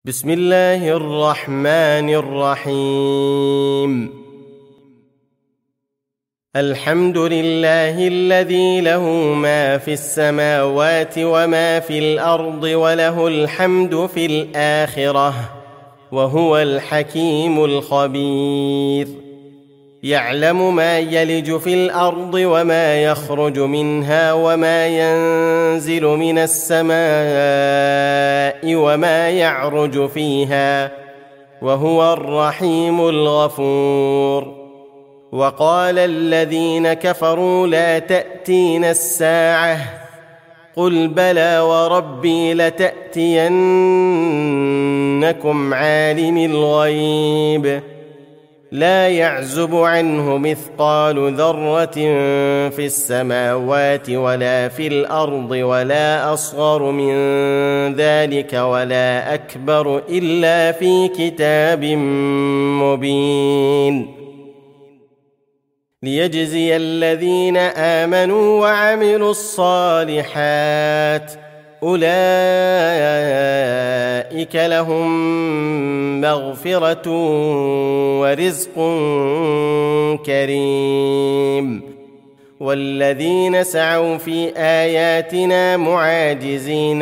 بسم الله الرحمن الرحيم. الحمد لله الذي له ما في السماوات وما في الأرض وله الحمد في الآخرة وهو الحكيم الخبير. يعلم ما يلج في الأرض وما يخرج منها وما ينزل من السماء وما يعرج فيها وهو الرحيم الغفور. وقال الذين كفروا لا تأتينا الساعة قل بلى وربي لتأتينكم عالم الغيب لا يعزب عنه مثقال ذرة في السماوات ولا في الأرض ولا أصغر من ذلك ولا أكبر إلا في كتاب مبين. ليجزي الذين آمنوا وعملوا الصالحات أولئك لهم مغفرة ورزق كريم. والذين سعوا في آياتنا معاجزين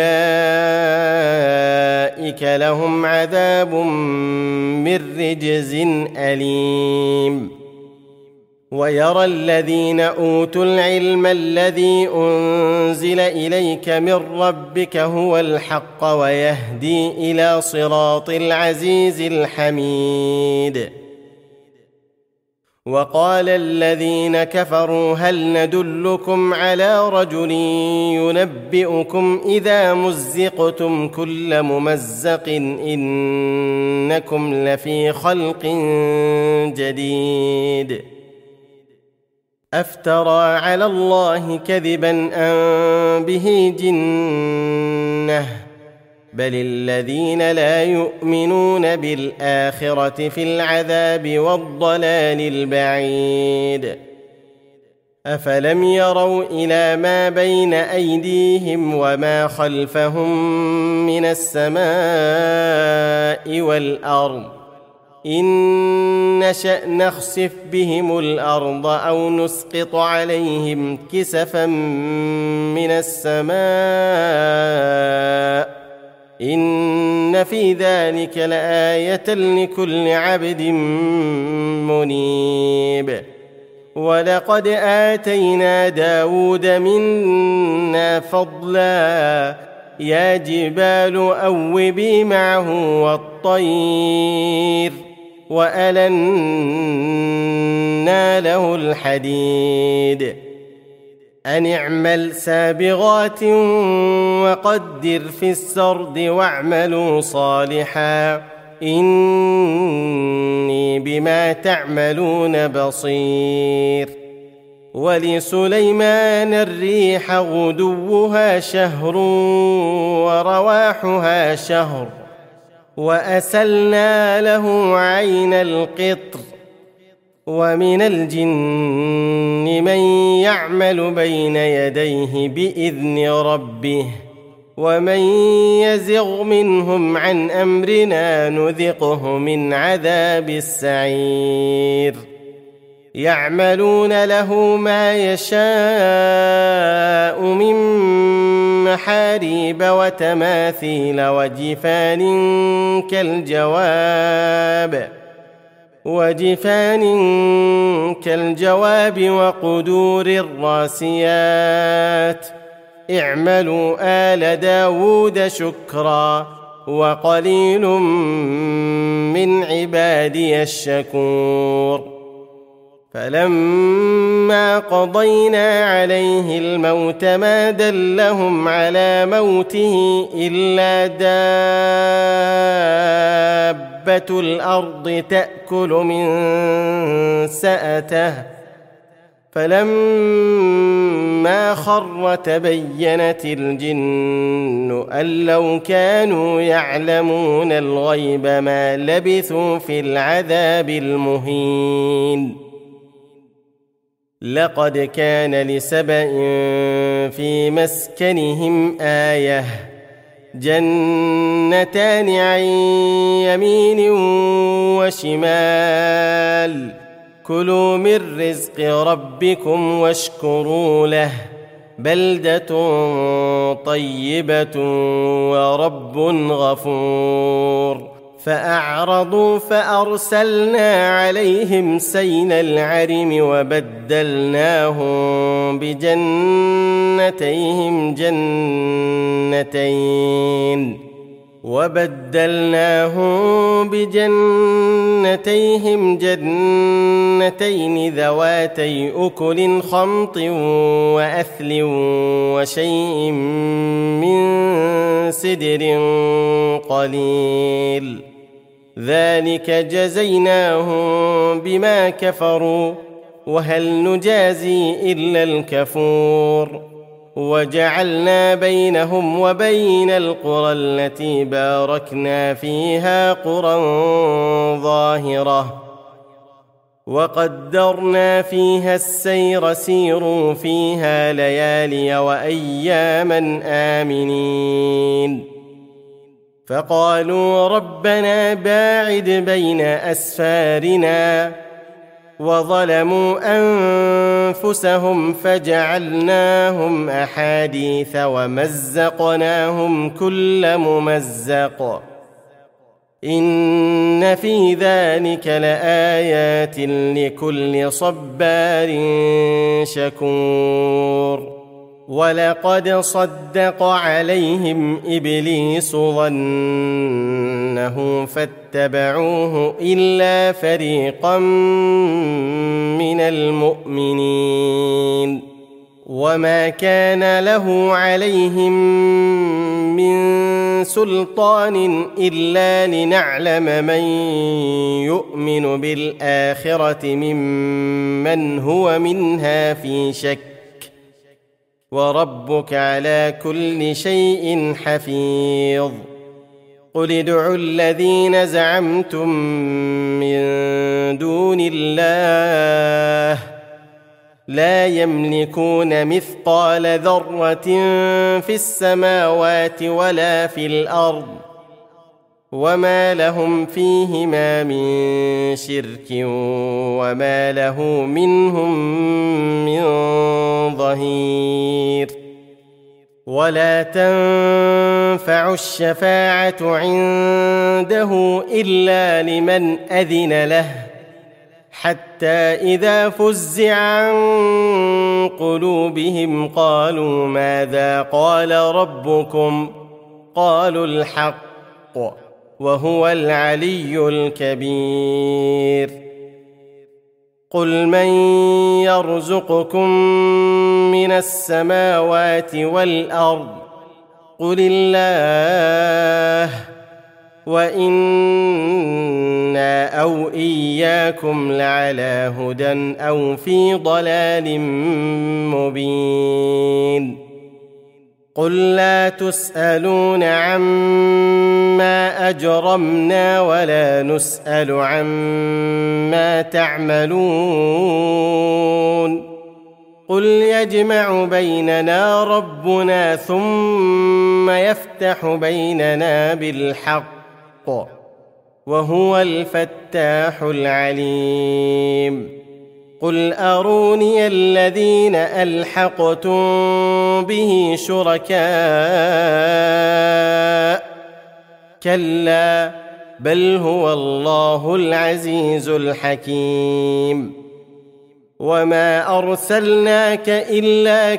أولئك لهم عذاب من رجز أليم. ويرى الذين أوتوا العلم الذي أنزل إليك من ربك هو الحق ويهدي إلى صراط العزيز الحميد. وقال الذين كفروا هل ندلكم على رجل ينبئكم إذا مزقتم كل ممزق إنكم لفي خلق جديد. أفترى على الله كذبا أم به جنة بل الذين لا يؤمنون بالآخرة في العذاب والضلال البعيد. أفلم يروا إلى ما بين أيديهم وما خلفهم من السماء والأرض إن نشأ نخسف بهم الأرض أو نسقط عليهم كسفا من السماء إن في ذلك لآية لكل عبد منيب. ولقد آتينا داود منا فضلا يا جبال أوبي معه والطير وألنا له الحديد أن اعمل سابغات وقدر في السرد واعملوا صالحا إني بما تعملون بصير. ولسليمان الريح غدوها شهر ورواحها شهر وأسلنا له عين القطر. ومن الجن من يعمل بين يديه بإذن ربه ومن يزغ منهم عن أمرنا نذقه من عذاب السعير. يعملون له ما يشاء من محاريب وتماثيل وجفان كالجواب وقدور الراسيات. اعملوا آل داود شكرا وقليل من عبادي الشكور. فلما قضينا عليه الموت ما دلهم على موته إلا دابة الأرض تأكل من سأته فلما خر تبينت الجن أن لو كانوا يعلمون الغيب ما لبثوا في العذاب المهين. لقد كان لسبإ في مسكنهم آية جنتان عن يمين وشمال كلوا من رزق ربكم واشكروا له بلدة طيبة ورب غفور فأعرضوا فأرسلنا عليهم سيل العرم وبدلناهم بجنتين جنتين ذواتي أكل خمط وأثل وشيء من سدر قليل ذلك جزيناهم بما كفروا وهل نجازي إلا الكفور وجعلنا بينهم وبين القرى التي باركنا فيها قرى ظاهرة وقدرنا فيها السير سيروا فيها ليالي وأياما آمنين فقالوا ربنا باعد بين أسفارنا وظلموا أنفسهم فجعلناهم أحاديث ومزقناهم كل ممزق إن في ذلك لآيات لكل صبار شكور ولقد صدق عليهم إبليس ظنه فاتبعوه إلا فريقا من المؤمنين وما كان له عليهم من سلطان إلا لنعلم من يؤمن بالآخرة ممن هو منها في شك وربك على كل شيء حفيظ قل ادعوا الذين زعمتم من دون الله لا يملكون مثقال ذرة في السماوات ولا في الأرض وما لهم فيهما من شرك وما له منهم من ظهير ولا تنفع الشفاعة عنده إلا لمن أذن له حتى إذا فزع عن قلوبهم قالوا ماذا قال ربكم قالوا الحق وهو العلي الكبير قل من يرزقكم من السماوات والأرض قل الله وإنا أو إياكم لعلى هدى أو في ضلال مبين قل لا تسألون عما أجرمنا ولا نسأل عما تعملون قل يجمع بيننا ربنا ثم يفتح بيننا بالحق وهو الفتاح العليم قل أروني الذين ألحقتم به شركاء كلا بل هو الله العزيز الحكيم وما أرسلناك إلا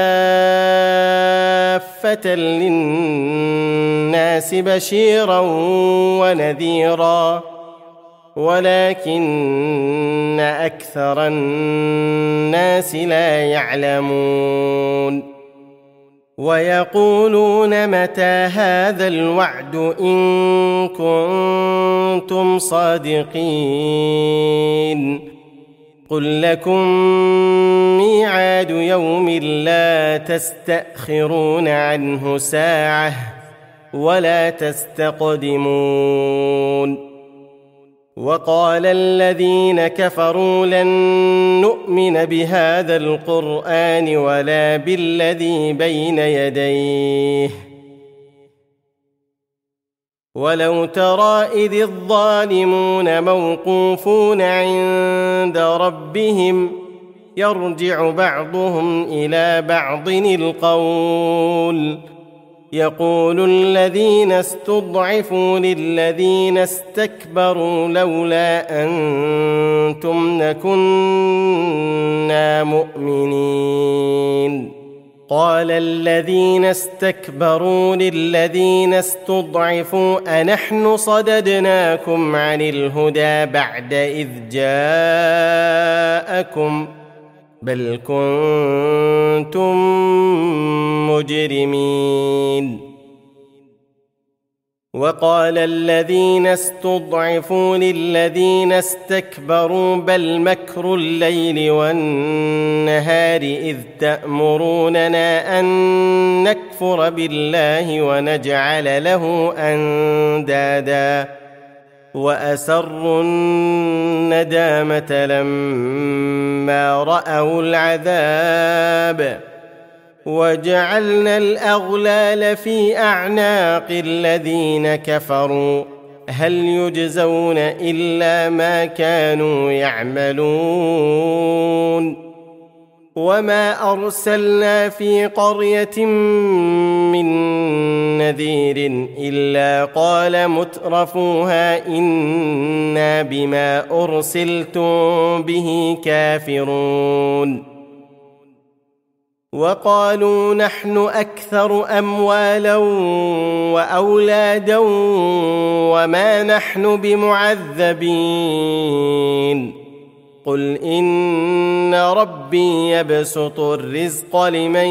كافة للناس بشيرا ونذيرا ولكن أكثر الناس لا يعلمون ويقولون متى هذا الوعد إن كنتم صادقين قل لكم ميعاد يوم لا تستأخرون عنه ساعة ولا تستقدمون وقال الذين كفروا لن نؤمن بهذا القرآن ولا بالذي بين يديه ولو ترى إذ الظالمون موقوفون عند ربهم يرجع بعضهم إلى بعض القول يقول الذين استضعفوا للذين استكبروا لولا أنتم لكنا مؤمنين قال الذين استكبروا للذين استضعفوا أنحن صددناكم عن الهدى بعد إذ جاءكم بل كنتم مجرمين وقال الذين استضعفوا للذين استكبروا بل مكر الليل والنهار إذ تأمروننا أن نكفر بالله ونجعل له أندادا وأسروا الندامة لما رأوا العذاب وجعلنا الأغلال في أعناق الذين كفروا هل يجزون إلا ما كانوا يعملون وما أرسلنا في قرية من نذير إلا قال مترفوها إنا بما أرسلتم به كافرون وقالوا نحن أكثر أموالا وأولادا وما نحن بمعذبين قل إن ربي يبسط الرزق لمن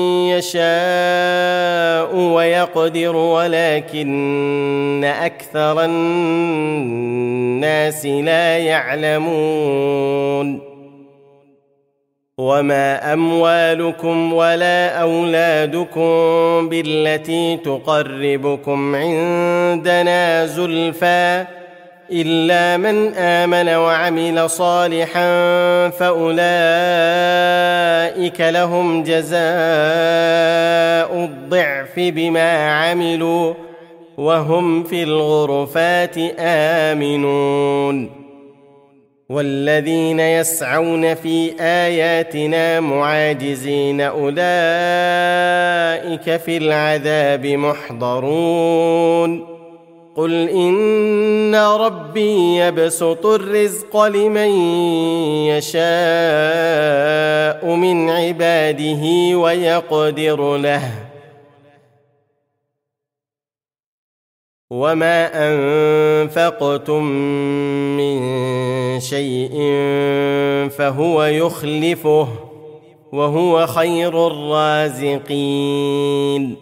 يشاء ويقدر ولكن أكثر الناس لا يعلمون وما أموالكم ولا أولادكم بالتي تقربكم عندنا زلفى إلا من آمن وعمل صالحا فأولئك لهم جزاء الضعف بما عملوا وهم في الغرفات آمنون والذين يسعون في آياتنا معاجزين أولئك في العذاب محضرون قل إن ربي يبسط الرزق لمن يشاء من عباده ويقدر له وما أنفقتم من شيء فهو يخلفه وهو خير الرازقين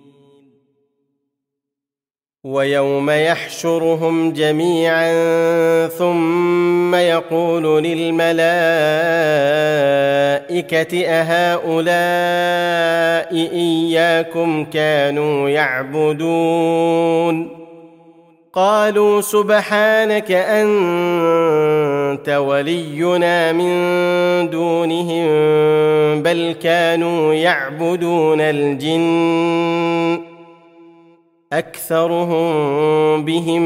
ويوم يحشرهم جميعا ثم يقول للملائكة أهؤلاء إياكم كانوا يعبدون قالوا سبحانك أنت ولينا من دونهم بل كانوا يعبدون الجن أكثرهم بهم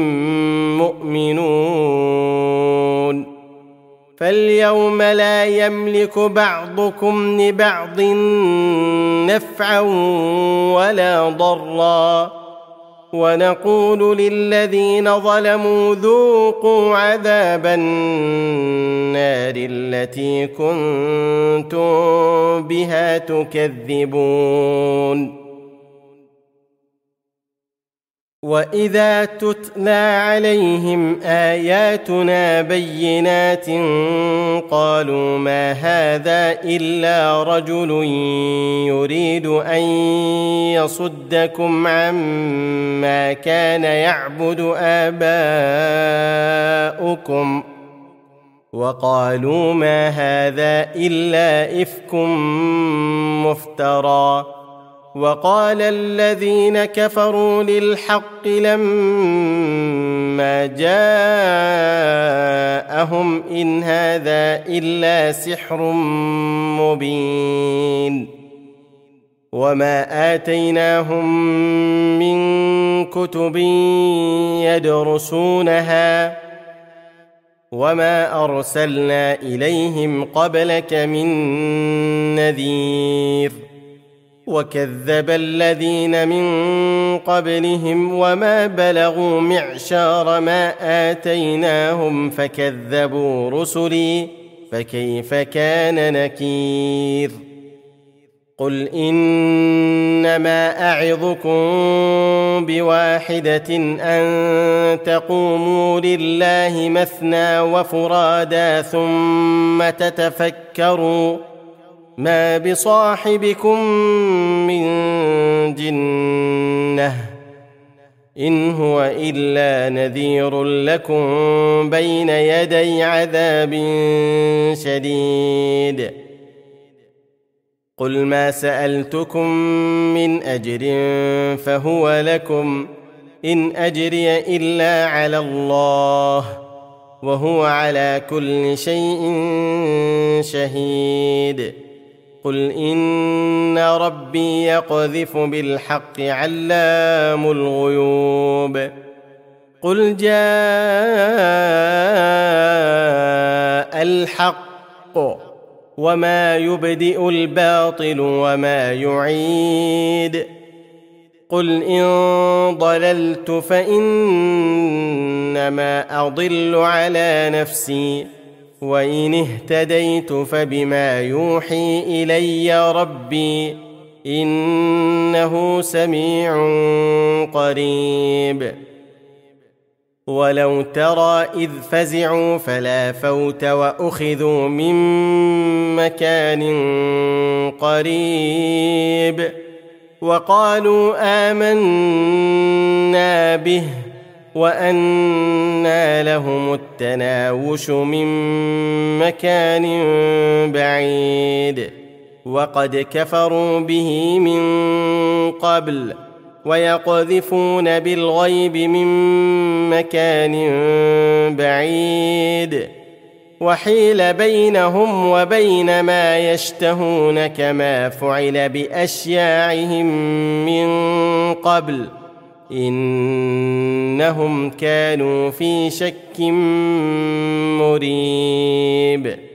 مؤمنون فاليوم لا يملك بعضكم لبعض نفعا ولا ضرا ونقول للذين ظلموا ذوقوا عذاب النار التي كنتم بها تكذبون وإذا تتلى عليهم آياتنا بينات قالوا ما هذا إلا رجل يريد أن يصدكم عما كان يعبد آباؤكم وقالوا ما هذا إلا إفك مفترى وقال الذين كفروا للحق لما جاءهم إن هذا إلا سحر مبين وما آتيناهم من كتب يدرسونها وما أرسلنا إليهم قبلك من نذير وكذب الذين من قبلهم وما بلغوا معشار ما آتيناهم فكذبوا رسلي فكيف كان نكير قل إنما أعظكم بواحدة أن تقوموا لله مثنى وفرادا ثم تتفكروا ما بصاحبكم من جنة إن هو إلا نذير لكم بين يدي عذاب شديد قل ما سألتكم من أجر فهو لكم إن أجري إلا على الله وهو على كل شيء شهيد قل إن ربي يقذف بالحق علام الغيوب قل جاء الحق وما يبدئ الباطل وما يعيد قل إن ضللت فإنما أضل على نفسي وإن اهتديت فبما يوحي إلي ربي إنه سميع قريب ولو ترى إذ فزعوا فلا فوت وأخذوا من مكان قريب وقالوا آمنا به وأنى لهم التناوش من مكان بعيد وقد كفروا به من قبل ويقذفون بالغيب من مكان بعيد وحيل بينهم وبين ما يشتهون كما فعل بأشياعهم من قبل إنهم كانوا في شك مريب